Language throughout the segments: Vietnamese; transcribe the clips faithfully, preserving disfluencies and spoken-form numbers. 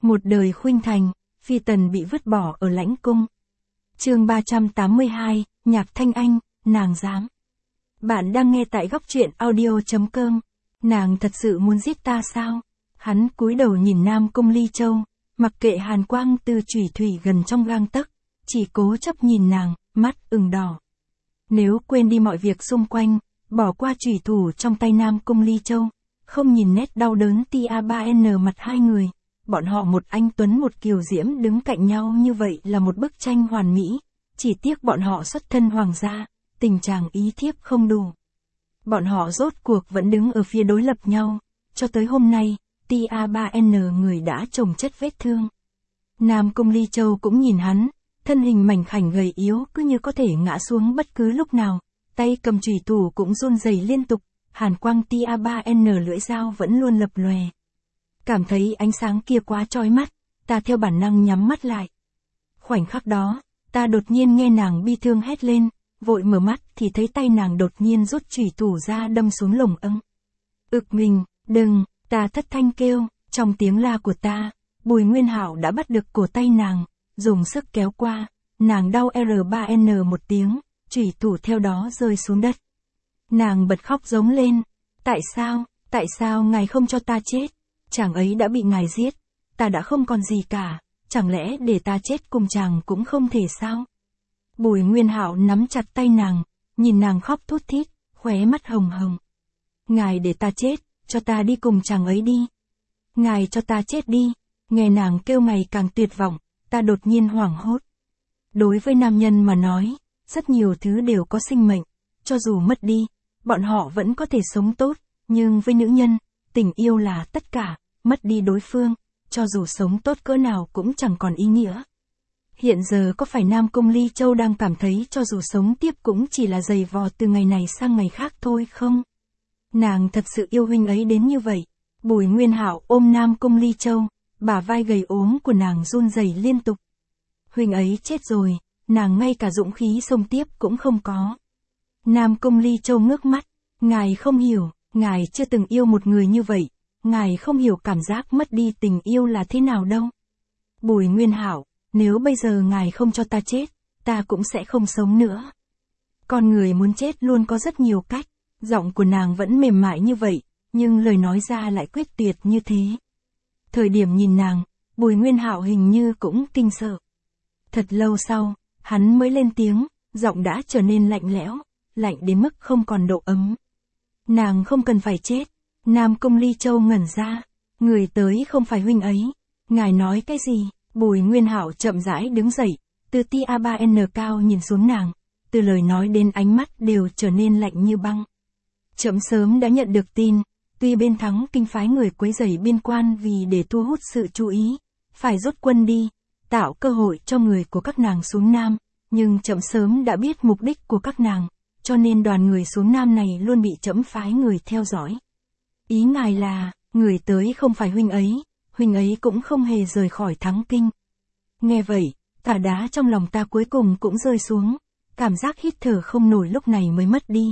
Một đời khuynh thành, phi tần bị vứt bỏ ở lãnh cung. Chương ba trăm tám mươi hai, Nhạc Thanh Anh, nàng dám. Bạn đang nghe tại góc truyện audio chấm com. Nàng thật sự muốn giết ta sao? Hắn cúi đầu nhìn Nam Cung Ly Châu, mặc kệ hàn quang từ chủy thủy gần trong gang tấc, chỉ cố chấp nhìn nàng, mắt ửng đỏ. Nếu quên đi mọi việc xung quanh, bỏ qua chủy thủ trong tay Nam Cung Ly Châu, không nhìn nét đau đớn tia ba n mặt hai người, bọn họ một anh tuấn một kiều diễm đứng cạnh nhau như vậy là một bức tranh hoàn mỹ, chỉ tiếc bọn họ xuất thân hoàng gia, tình trạng ý thiếp không đủ. Bọn họ rốt cuộc vẫn đứng ở phía đối lập nhau, cho tới hôm nay, tia ba n người đã chồng chất vết thương. Nam Cung Ly Châu cũng nhìn hắn, thân hình mảnh khảnh gầy yếu cứ như có thể ngã xuống bất cứ lúc nào, tay cầm chủy thủ cũng run rẩy liên tục, hàn quang tia ba n lưỡi dao vẫn luôn lập lòe. Cảm thấy ánh sáng kia quá chói mắt, ta theo bản năng nhắm mắt lại. Khoảnh khắc đó, ta đột nhiên nghe nàng bi thương hét lên, vội mở mắt thì thấy tay nàng đột nhiên rút chủy thủ ra đâm xuống lồng âng. Ực mình, đừng, ta thất thanh kêu, trong tiếng la của ta, Bùi Nguyên Hạo đã bắt được cổ tay nàng, dùng sức kéo qua, nàng đau R ba N một tiếng, chủy thủ theo đó rơi xuống đất. Nàng bật khóc giống lên, tại sao, tại sao ngài không cho ta chết? Chàng ấy đã bị ngài giết, ta đã không còn gì cả, chẳng lẽ để ta chết cùng chàng cũng không thể sao? Bùi Nguyên Hạo nắm chặt tay nàng, nhìn nàng khóc thút thít, khóe mắt hồng hồng. Ngài để ta chết, cho ta đi cùng chàng ấy đi. Ngài cho ta chết đi, nghe nàng kêu ngày càng tuyệt vọng, ta đột nhiên hoảng hốt. Đối với nam nhân mà nói, rất nhiều thứ đều có sinh mệnh, cho dù mất đi, bọn họ vẫn có thể sống tốt, nhưng với nữ nhân, tình yêu là tất cả, mất đi đối phương, cho dù sống tốt cỡ nào cũng chẳng còn ý nghĩa. Hiện giờ có phải Nam Cung Ly Châu đang cảm thấy cho dù sống tiếp cũng chỉ là giày vò từ ngày này sang ngày khác thôi không? Nàng thật sự yêu huynh ấy đến như vậy. Bùi Nguyên Hạo ôm Nam Cung Ly Châu, bả vai gầy ốm của nàng run rẩy liên tục. Huynh ấy chết rồi, nàng ngay cả dũng khí xông tiếp cũng không có. Nam Cung Ly Châu ngước mắt, ngài không hiểu, ngài chưa từng yêu một người như vậy, ngài không hiểu cảm giác mất đi tình yêu là thế nào đâu. Bùi Nguyên Hạo, nếu bây giờ ngài không cho ta chết, ta cũng sẽ không sống nữa. Con người muốn chết luôn có rất nhiều cách, giọng của nàng vẫn mềm mại như vậy, nhưng lời nói ra lại quyết tuyệt như thế. Thời điểm nhìn nàng, Bùi Nguyên Hạo hình như cũng kinh sợ. Thật lâu sau, hắn mới lên tiếng, giọng đã trở nên lạnh lẽo, lạnh đến mức không còn độ ấm. Nàng không cần phải chết. Nam Cung Ly Châu ngẩn ra, người tới không phải huynh ấy. Ngài nói cái gì? Bùi Nguyên Hạo chậm rãi đứng dậy, từ tia ba n cao nhìn xuống nàng, từ lời nói đến ánh mắt đều trở nên lạnh như băng. Trẫm sớm đã nhận được tin, tuy bên Thắng Kinh phái người quấy rầy biên quan vì để thu hút sự chú ý, phải rút quân đi, tạo cơ hội cho người của các nàng xuống Nam, nhưng trẫm sớm đã biết mục đích của các nàng, cho nên đoàn người xuống Nam này luôn bị trẫm phái người theo dõi. Ý ngài là, người tới không phải huynh ấy, huynh ấy cũng không hề rời khỏi Thắng Kinh. Nghe vậy, tảng đá trong lòng ta cuối cùng cũng rơi xuống, cảm giác hít thở không nổi lúc này mới mất đi.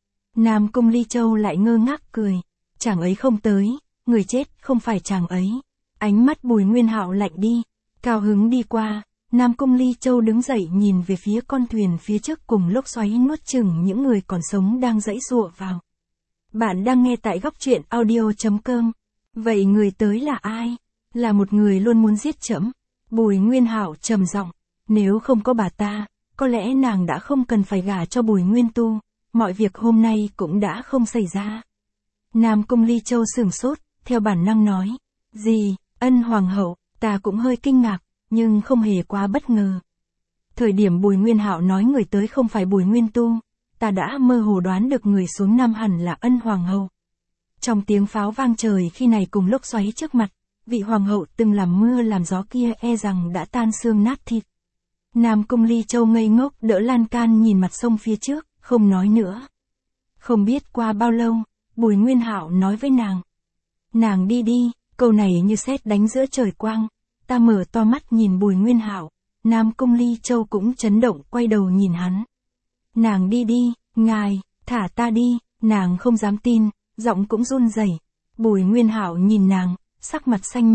Nam Cung Ly Châu lại ngơ ngác cười, chàng ấy không tới, người chết không phải chàng ấy. Ánh mắt Bùi Nguyên Hạo lạnh đi, cao hứng đi qua, Nam Cung Ly Châu đứng dậy nhìn về phía con thuyền phía trước cùng lốc xoáy nuốt chửng những người còn sống đang giãy giụa vào. Bạn đang nghe tại góc truyện audio chấm com. Vậy người tới là ai? Là một người luôn muốn giết trẫm. Bùi Nguyên Hạo trầm giọng, nếu không có bà ta, có lẽ nàng đã không cần phải gả cho Bùi Nguyên Tu, mọi việc hôm nay cũng đã không xảy ra. Nam Cung Ly Châu sửng sốt, theo bản năng nói, gì, Ân Hoàng hậu, ta cũng hơi kinh ngạc, nhưng không hề quá bất ngờ. Thời điểm Bùi Nguyên Hạo nói người tới không phải Bùi Nguyên Tu, ta đã mơ hồ đoán được người xuống Nam hẳn là Ân Hoàng hậu. Trong tiếng pháo vang trời khi này cùng lốc xoáy trước mặt, vị hoàng hậu từng làm mưa làm gió kia e rằng đã tan xương nát thịt. Nam Cung Ly Châu ngây ngốc đỡ lan can nhìn mặt sông phía trước, không nói nữa. Không biết qua bao lâu, Bùi Nguyên Hạo nói với nàng. Nàng đi đi, câu này như sét đánh giữa trời quang. Ta mở to mắt nhìn Bùi Nguyên Hạo, Nam Cung Ly Châu cũng chấn động quay đầu nhìn hắn. Nàng đi đi, ngài, thả ta đi, nàng không dám tin, giọng cũng run rẩy. Bùi Nguyên Hạo nhìn nàng, sắc mặt xanh mét,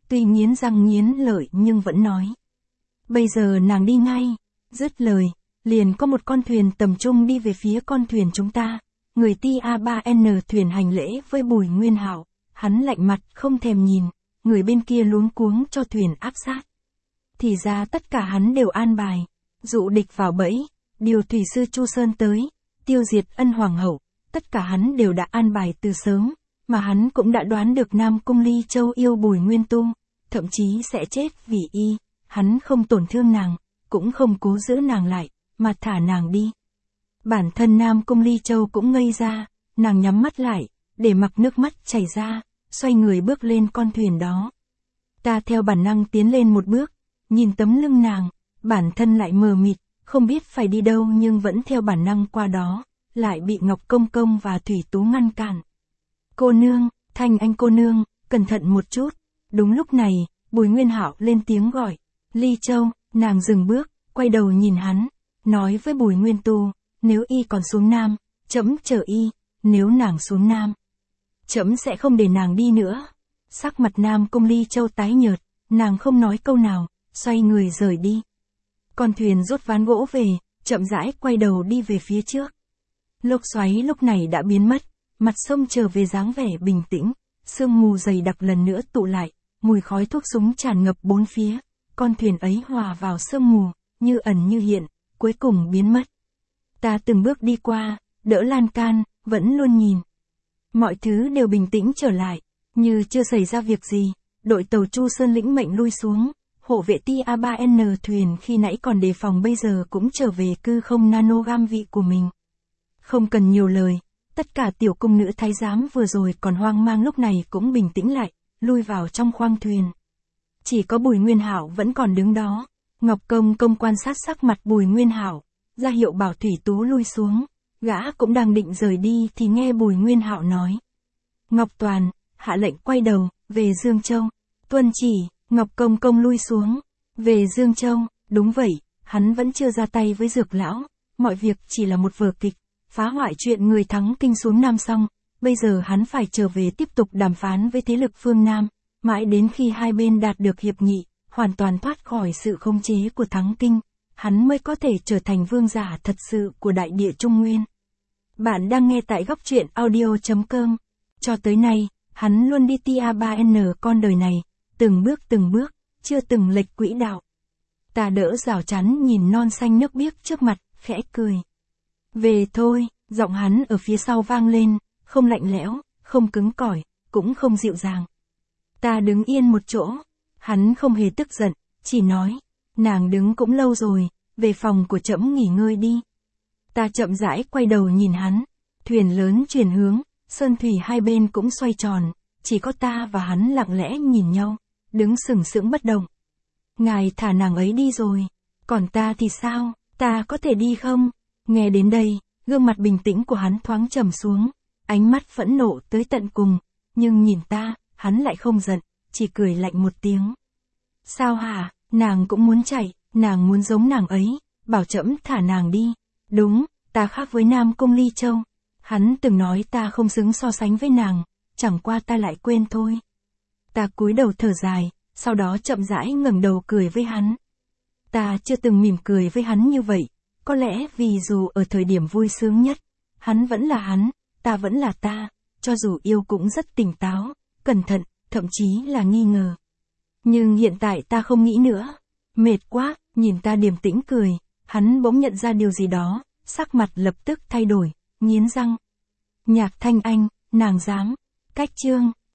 tuy nghiến răng nghiến lợi nhưng vẫn nói. Bây giờ nàng đi ngay. Dứt lời, liền có một con thuyền tầm trung đi về phía con thuyền chúng ta. Người T A ba N thuyền hành lễ với Bùi Nguyên Hạo, hắn lạnh mặt không thèm nhìn, người bên kia luống cuống cho thuyền áp sát. Thì ra tất cả hắn đều an bài, dụ địch vào bẫy, điều thủy sư Chu Sơn tới, tiêu diệt Ân Hoàng hậu, tất cả hắn đều đã an bài từ sớm, mà hắn cũng đã đoán được Nam Cung Ly Châu yêu Bùi Nguyên Tu, thậm chí sẽ chết vì y, hắn không tổn thương nàng, cũng không cố giữ nàng lại, mà thả nàng đi. Bản thân Nam Cung Ly Châu cũng ngây ra, nàng nhắm mắt lại, để mặc nước mắt chảy ra, xoay người bước lên con thuyền đó. Ta theo bản năng tiến lên một bước, nhìn tấm lưng nàng, bản thân lại mờ mịt, không biết phải đi đâu nhưng vẫn theo bản năng qua đó, lại bị Ngọc Công Công và Thủy Tú ngăn cản. Cô nương, Thanh Anh cô nương, cẩn thận một chút. Đúng lúc này, Bùi Nguyên Hạo lên tiếng gọi. Ly Châu, nàng dừng bước, quay đầu nhìn hắn, nói với Bùi Nguyên Tu, nếu y còn xuống Nam, trẫm chờ y, nếu nàng xuống Nam, trẫm sẽ không để nàng đi nữa. Sắc mặt Nam Cung Ly Châu tái nhợt, nàng không nói câu nào, xoay người rời đi. Con thuyền rút ván gỗ về, chậm rãi quay đầu đi về phía trước. Lốc xoáy lúc này đã biến mất, mặt sông trở về dáng vẻ bình tĩnh, sương mù dày đặc lần nữa tụ lại, mùi khói thuốc súng tràn ngập bốn phía, con thuyền ấy hòa vào sương mù, như ẩn như hiện, cuối cùng biến mất. Ta từng bước đi qua, đỡ lan can, vẫn luôn nhìn. Mọi thứ đều bình tĩnh trở lại, như chưa xảy ra việc gì, đội tàu Chu Sơn lĩnh mệnh lui xuống, hộ vệ T A ba N thuyền khi nãy còn đề phòng bây giờ cũng trở về cư không nanogam vị của mình. Không cần nhiều lời, tất cả tiểu cung nữ thái giám vừa rồi còn hoang mang lúc này cũng bình tĩnh lại, lui vào trong khoang thuyền. Chỉ có Bùi Nguyên Hạo vẫn còn đứng đó, Ngọc Công Công quan sát sắc mặt Bùi Nguyên Hạo, ra hiệu bảo Thủy Tú lui xuống, gã cũng đang định rời đi thì nghe Bùi Nguyên Hạo nói. Ngọc Toàn, hạ lệnh quay đầu, về Dương Châu. Tuân chỉ, Ngọc Công Công lui xuống, về Dương Châu, đúng vậy, hắn vẫn chưa ra tay với Dược lão, mọi việc chỉ là một vở kịch, phá hoại chuyện người thắng kinh xuống Nam xong, bây giờ hắn phải trở về tiếp tục đàm phán với thế lực phương Nam, mãi đến khi hai bên đạt được hiệp nghị, hoàn toàn thoát khỏi sự khống chế của thắng kinh, hắn mới có thể trở thành vương giả thật sự của đại địa Trung Nguyên. Bạn đang nghe tại góc truyện audio chấm com. Cho tới nay, hắn luôn đi T A ba N con đời này, từng bước từng bước, chưa từng lệch quỹ đạo. Ta đỡ rào chắn nhìn non xanh nước biếc trước mặt, khẽ cười. Về thôi, giọng hắn ở phía sau vang lên, không lạnh lẽo, không cứng cỏi, cũng không dịu dàng. Ta đứng yên một chỗ, hắn không hề tức giận, chỉ nói, nàng đứng cũng lâu rồi, về phòng của trẫm nghỉ ngơi đi. Ta chậm rãi quay đầu nhìn hắn, thuyền lớn chuyển hướng, sơn thủy hai bên cũng xoay tròn, chỉ có ta và hắn lặng lẽ nhìn nhau, đứng sừng sững bất động. Ngài thả nàng ấy đi rồi, còn ta thì sao, ta có thể đi không? Nghe đến đây, gương mặt bình tĩnh của hắn thoáng trầm xuống, ánh mắt phẫn nộ tới tận cùng, nhưng nhìn ta, hắn lại không giận, chỉ cười lạnh một tiếng. Sao hả, nàng cũng muốn chạy, nàng muốn giống nàng ấy, bảo trẫm thả nàng đi. Đúng, ta khác với Nam Cung Ly Châu. Hắn từng nói ta không xứng so sánh với nàng, chẳng qua ta lại quên thôi. Ta cúi đầu thở dài, sau đó chậm rãi ngẩng đầu cười với hắn. Ta chưa từng mỉm cười với hắn như vậy, có lẽ vì dù ở thời điểm vui sướng nhất, hắn vẫn là hắn, ta vẫn là ta, cho dù yêu cũng rất tỉnh táo, cẩn thận, thậm chí là nghi ngờ. Nhưng hiện tại ta không nghĩ nữa. Mệt quá, nhìn ta điềm tĩnh cười, hắn bỗng nhận ra điều gì đó, sắc mặt lập tức thay đổi, nghiến răng. Nhạc Thanh Anh, nàng dám. Cách chương.